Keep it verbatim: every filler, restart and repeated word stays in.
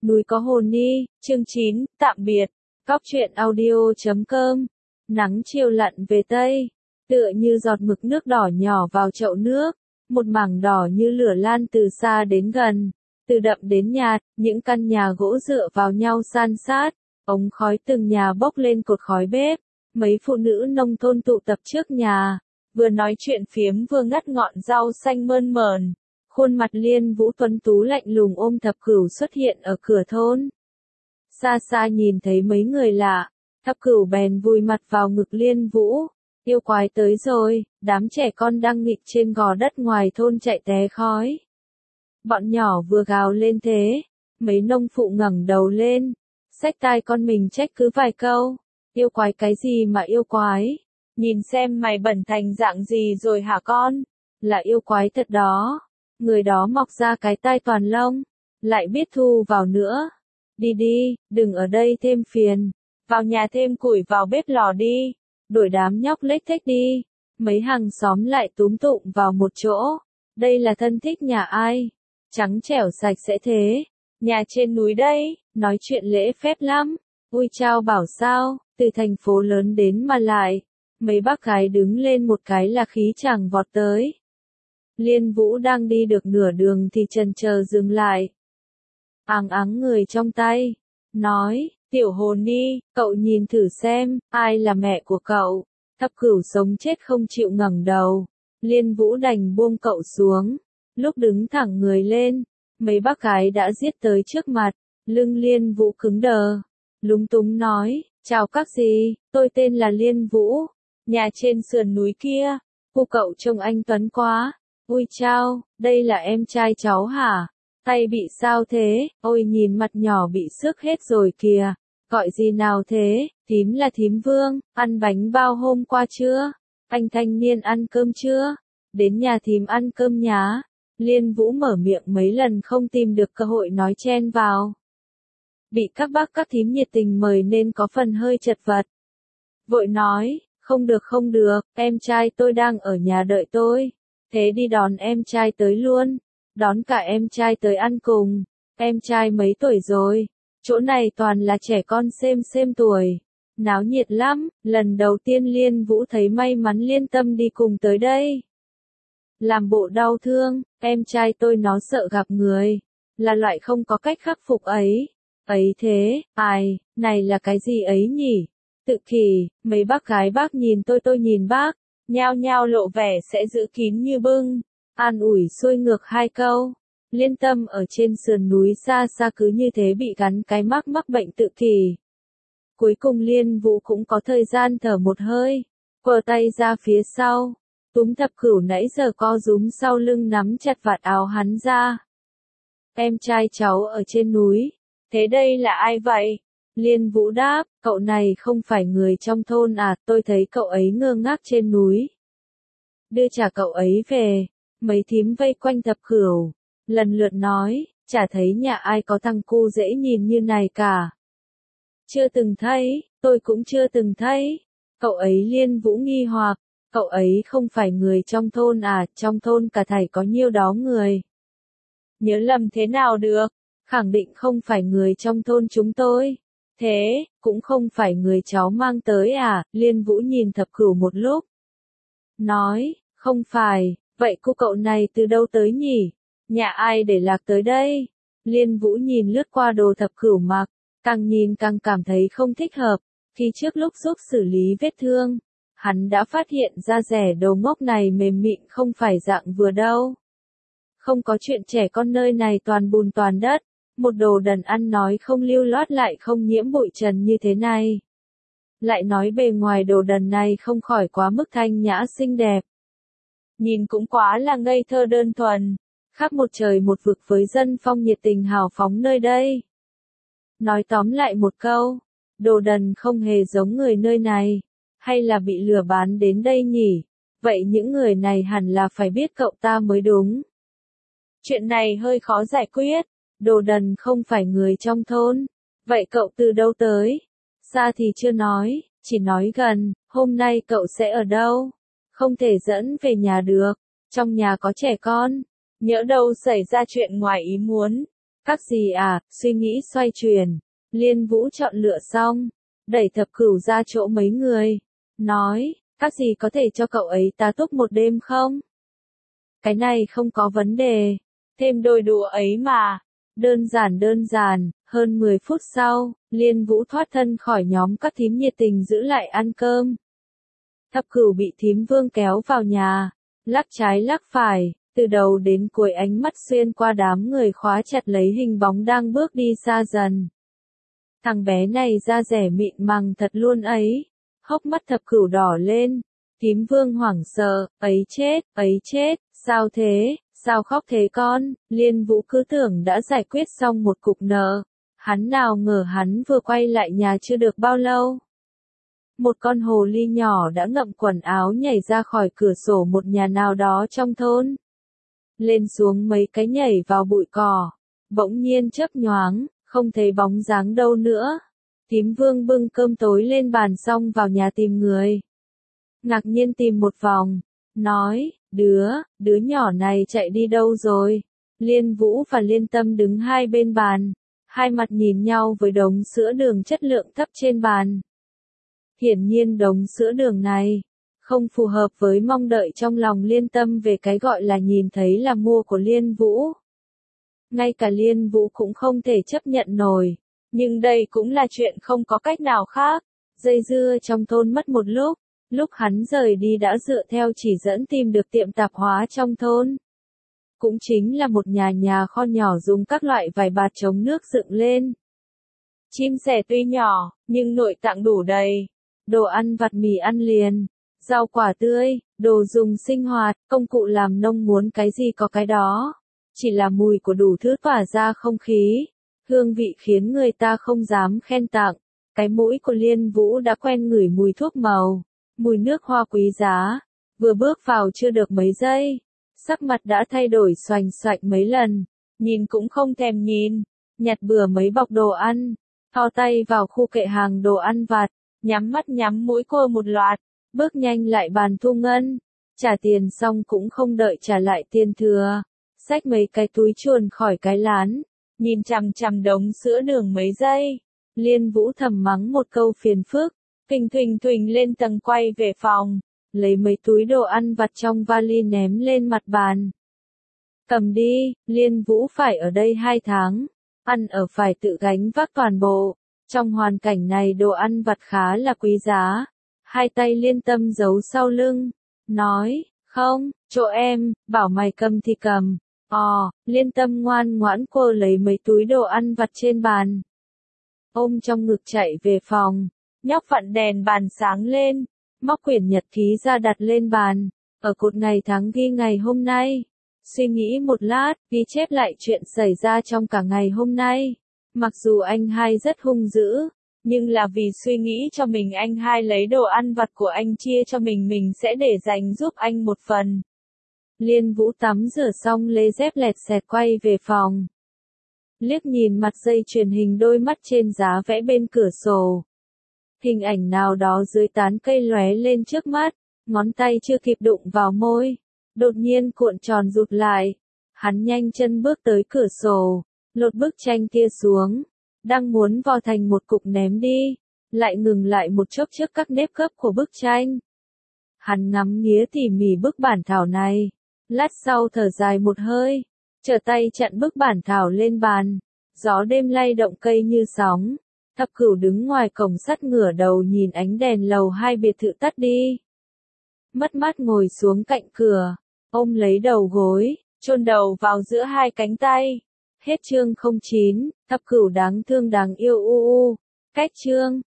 Núi có hồn ni, chương chín, tạm biệt. Cóc truyện audio chấm com. Nắng chiều lặn về Tây, tựa như giọt mực nước đỏ nhỏ vào chậu nước, một mảng đỏ như lửa lan từ xa đến gần, từ đậm đến nhạt, những căn nhà gỗ dựa vào nhau san sát, ống khói từng nhà bốc lên cột khói bếp, mấy phụ nữ nông thôn tụ tập trước nhà, vừa nói chuyện phiếm vừa ngắt ngọn rau xanh mơn mởn. Khuôn mặt Liên Vũ tuấn tú lạnh lùng ôm Thập Cửu xuất hiện ở cửa thôn. Xa xa nhìn thấy mấy người lạ, Thập Cửu bèn vùi mặt vào ngực Liên Vũ. Yêu quái tới rồi, đám trẻ con đang nghịch trên gò đất ngoài thôn chạy té khói. Bọn nhỏ vừa gào lên thế, mấy nông phụ ngẩng đầu lên, xách tai con mình trách cứ vài câu. Yêu quái cái gì mà yêu quái? Nhìn xem mày bẩn thành dạng gì rồi hả con? Là yêu quái thật đó. Người đó mọc ra cái tai toàn lông, lại biết thu vào nữa. Đi đi, đừng ở đây thêm phiền. Vào nhà thêm củi vào bếp lò đi. Đuổi đám nhóc lếch thếch đi. Mấy hàng xóm lại túm tụm vào một chỗ. Đây là thân thích nhà ai? Trắng trẻo sạch sẽ thế. Nhà trên núi đây, nói chuyện lễ phép lắm. Ui chao bảo sao, từ thành phố lớn đến mà lại. Mấy bác gái đứng lên một cái là khí chàng vọt tới. Liên Vũ đang đi được nửa đường thì chần chờ dừng lại. Áng áng người trong tay, nói, tiểu hồn ni, cậu nhìn thử xem, ai là mẹ của cậu. Thập Cửu sống chết không chịu ngẩng đầu. Liên Vũ đành buông cậu xuống. Lúc đứng thẳng người lên, mấy bác gái đã giết tới trước mặt, lưng Liên Vũ cứng đờ. Lúng túng nói, chào các dì, tôi tên là Liên Vũ, nhà trên sườn núi kia, cô cậu trông anh tuấn quá. Ui chao, đây là em trai cháu hả? Tay bị sao thế? Ôi nhìn mặt nhỏ bị xước hết rồi kìa. Gọi gì nào thế? Thím là thím Vương, ăn bánh bao hôm qua chưa? Anh thanh niên ăn cơm chưa? Đến nhà thím ăn cơm nhá. Liên Vũ mở miệng mấy lần không tìm được cơ hội nói chen vào. Bị các bác các thím nhiệt tình mời nên có phần hơi chật vật. Vội nói, không được không được, em trai tôi đang ở nhà đợi tôi. Thế đi đón em trai tới luôn, đón cả em trai tới ăn cùng. Em trai mấy tuổi rồi? Chỗ này toàn là trẻ con xem xem tuổi. Náo nhiệt lắm, lần đầu tiên Liên Vũ thấy may mắn liên tâm đi cùng tới đây. Làm bộ đau thương, em trai tôi nó sợ gặp người, là loại không có cách khắc phục ấy. Ấy thế, ai, này là cái gì ấy nhỉ? Tự kỷ, mấy bác gái bác nhìn tôi tôi nhìn bác. Nhao nhao lộ vẻ sẽ giữ kín như bưng, an ủi xuôi ngược hai câu. Liên tâm ở trên sườn núi xa xa cứ như thế bị gắn cái mắc mắc bệnh tự kỷ. Cuối cùng Liên Vũ cũng có thời gian thở một hơi, quờ tay ra phía sau, túm Thập Cửu nãy giờ co rúm sau lưng nắm chặt vạt áo hắn ra. Em trai cháu ở trên núi, thế đây là ai vậy? Liên Vũ đáp, cậu này không phải người trong thôn à, tôi thấy cậu ấy ngơ ngác trên núi. Đưa trả cậu ấy về, mấy thím vây quanh Thập Cửu, lần lượt nói, chả thấy nhà ai có thằng cu dễ nhìn như này cả. Chưa từng thấy, tôi cũng chưa từng thấy. Cậu ấy Liên Vũ nghi hoặc, cậu ấy không phải người trong thôn à, trong thôn cả thảy có nhiêu đó người. Nhớ lầm thế nào được, khẳng định không phải người trong thôn chúng tôi. Thế, cũng không phải người cháu mang tới à? Liên Vũ nhìn Thập Cửu một lúc. Nói, không phải, vậy cô cậu này từ đâu tới nhỉ? Nhà ai để lạc tới đây? Liên Vũ nhìn lướt qua đồ Thập Cửu mặc, càng nhìn càng cảm thấy không thích hợp. Khi trước lúc giúp xử lý vết thương, hắn đã phát hiện ra rẻ đồ ngốc này mềm mịn không phải dạng vừa đâu. Không có chuyện trẻ con nơi này toàn bùn toàn đất. Một đồ đần ăn nói không lưu loát lại không nhiễm bụi trần như thế này. Lại nói bề ngoài đồ đần này không khỏi quá mức thanh nhã xinh đẹp. Nhìn cũng quá là ngây thơ đơn thuần, khác một trời một vực với dân phong nhiệt tình hào phóng nơi đây. Nói tóm lại một câu, đồ đần không hề giống người nơi này, hay là bị lừa bán đến đây nhỉ? Vậy những người này hẳn là phải biết cậu ta mới đúng. Chuyện này hơi khó giải quyết. Đồ đần không phải người trong thôn. Vậy cậu từ đâu tới? Xa thì chưa nói, chỉ nói gần, hôm nay cậu sẽ ở đâu? Không thể dẫn về nhà được, trong nhà có trẻ con. Nhỡ đâu xảy ra chuyện ngoài ý muốn. Các gì à, suy nghĩ xoay chuyển. Liên Vũ chọn lựa xong, đẩy thập cửu ra chỗ mấy người. Nói, các gì có thể cho cậu ấy tá túc một đêm không? Cái này không có vấn đề. Thêm đôi đũa ấy mà. Đơn giản đơn giản, hơn mười phút sau, Liên Vũ thoát thân khỏi nhóm các thím nhiệt tình giữ lại ăn cơm. Thập cửu bị thím Vương kéo vào nhà, lắc trái lắc phải, từ đầu đến cuối ánh mắt xuyên qua đám người khóa chặt lấy hình bóng đang bước đi xa dần. Thằng bé này da rẻ mịn màng thật luôn ấy. Hốc mắt thập cửu đỏ lên. Thím Vương hoảng sợ, ấy chết, ấy chết, sao thế, sao khóc thế con? Liên Vũ cứ tưởng đã giải quyết xong một cục nợ. Hắn nào ngờ hắn vừa quay lại nhà chưa được bao lâu. Một con hồ ly nhỏ đã ngậm quần áo nhảy ra khỏi cửa sổ một nhà nào đó trong thôn. Lên xuống mấy cái nhảy vào bụi cỏ. Bỗng nhiên chớp nhoáng, không thấy bóng dáng đâu nữa. Thím Vương bưng cơm tối lên bàn xong vào nhà tìm người. Ngạc nhiên tìm một vòng, nói, đứa, đứa nhỏ này chạy đi đâu rồi? Liên Vũ và Liên Tâm đứng hai bên bàn, hai mặt nhìn nhau với đống sữa đường chất lượng thấp trên bàn. Hiển nhiên đống sữa đường này không phù hợp với mong đợi trong lòng Liên Tâm về cái gọi là nhìn thấy là mua của Liên Vũ. Ngay cả Liên Vũ cũng không thể chấp nhận nổi, nhưng đây cũng là chuyện không có cách nào khác. Dây dưa trong thôn mất một lúc, lúc hắn rời đi đã dựa theo chỉ dẫn tìm được tiệm tạp hóa trong thôn. Cũng chính là một nhà nhà kho nhỏ dùng các loại vải bạt chống nước dựng lên. Chim sẻ tuy nhỏ, nhưng nội tạng đủ đầy. Đồ ăn vặt mì ăn liền, rau quả tươi, đồ dùng sinh hoạt, công cụ làm nông muốn cái gì có cái đó. Chỉ là mùi của đủ thứ tỏa ra không khí. Hương vị khiến người ta không dám khen tặng. Cái mũi của Liên Vũ đã quen ngửi mùi thuốc màu, mùi nước hoa quý giá. Vừa bước vào chưa được mấy giây, sắc mặt đã thay đổi xoành xoạch mấy lần. Nhìn cũng không thèm nhìn, nhặt bừa mấy bọc đồ ăn, thò tay vào khu kệ hàng đồ ăn vặt, nhắm mắt nhắm mũi cô một loạt, bước nhanh lại bàn thu ngân. Trả tiền xong cũng không đợi trả lại tiền thừa, xách mấy cái túi chuồn khỏi cái lán, nhìn chằm chằm đống sữa đường mấy giây. Liên Vũ thầm mắng một câu phiền phức, phình thình thình lên tầng quay về phòng, lấy mấy túi đồ ăn vặt trong vali ném lên mặt bàn. Cầm đi, Liên Vũ phải ở đây hai tháng, ăn ở phải tự gánh vác toàn bộ. Trong hoàn cảnh này đồ ăn vặt khá là quý giá. Hai tay Liên Tâm giấu sau lưng, nói, không, chỗ em, bảo mày cầm thì cầm. Ồ, Liên Tâm ngoan ngoãn cô lấy mấy túi đồ ăn vặt trên bàn. Ôm trong ngực chạy về phòng, nhóc vặn đèn bàn sáng lên, móc quyển nhật ký ra đặt lên bàn, ở cột ngày tháng ghi ngày hôm nay. Suy nghĩ một lát, ghi chép lại chuyện xảy ra trong cả ngày hôm nay. Mặc dù anh hai rất hung dữ, nhưng là vì suy nghĩ cho mình anh hai lấy đồ ăn vặt của anh chia cho mình mình sẽ để dành giúp anh một phần. Liên Vũ tắm rửa xong lấy dép lẹt xẹt quay về phòng. Liếc nhìn mặt dây truyền hình đôi mắt trên giá vẽ bên cửa sổ. Hình ảnh nào đó dưới tán cây lóe lên trước mắt, ngón tay chưa kịp đụng vào môi, đột nhiên cuộn tròn rụt lại. Hắn nhanh chân bước tới cửa sổ, lột bức tranh kia xuống, đang muốn vò thành một cục ném đi, lại ngừng lại một chốc trước các nếp gấp của bức tranh. Hắn ngắm nghía tỉ mỉ bức bản thảo này, lát sau thở dài một hơi, trở tay chặn bức bản thảo lên bàn. Gió đêm lay động cây như sóng. Thập Cửu đứng ngoài cổng sắt ngửa đầu nhìn ánh đèn lầu hai biệt thự tắt đi. Mất mát ngồi xuống cạnh cửa, ôm lấy đầu gối, chôn đầu vào giữa hai cánh tay. Hết chương không chín, Thập Cửu đáng thương đáng yêu u u. Cách chương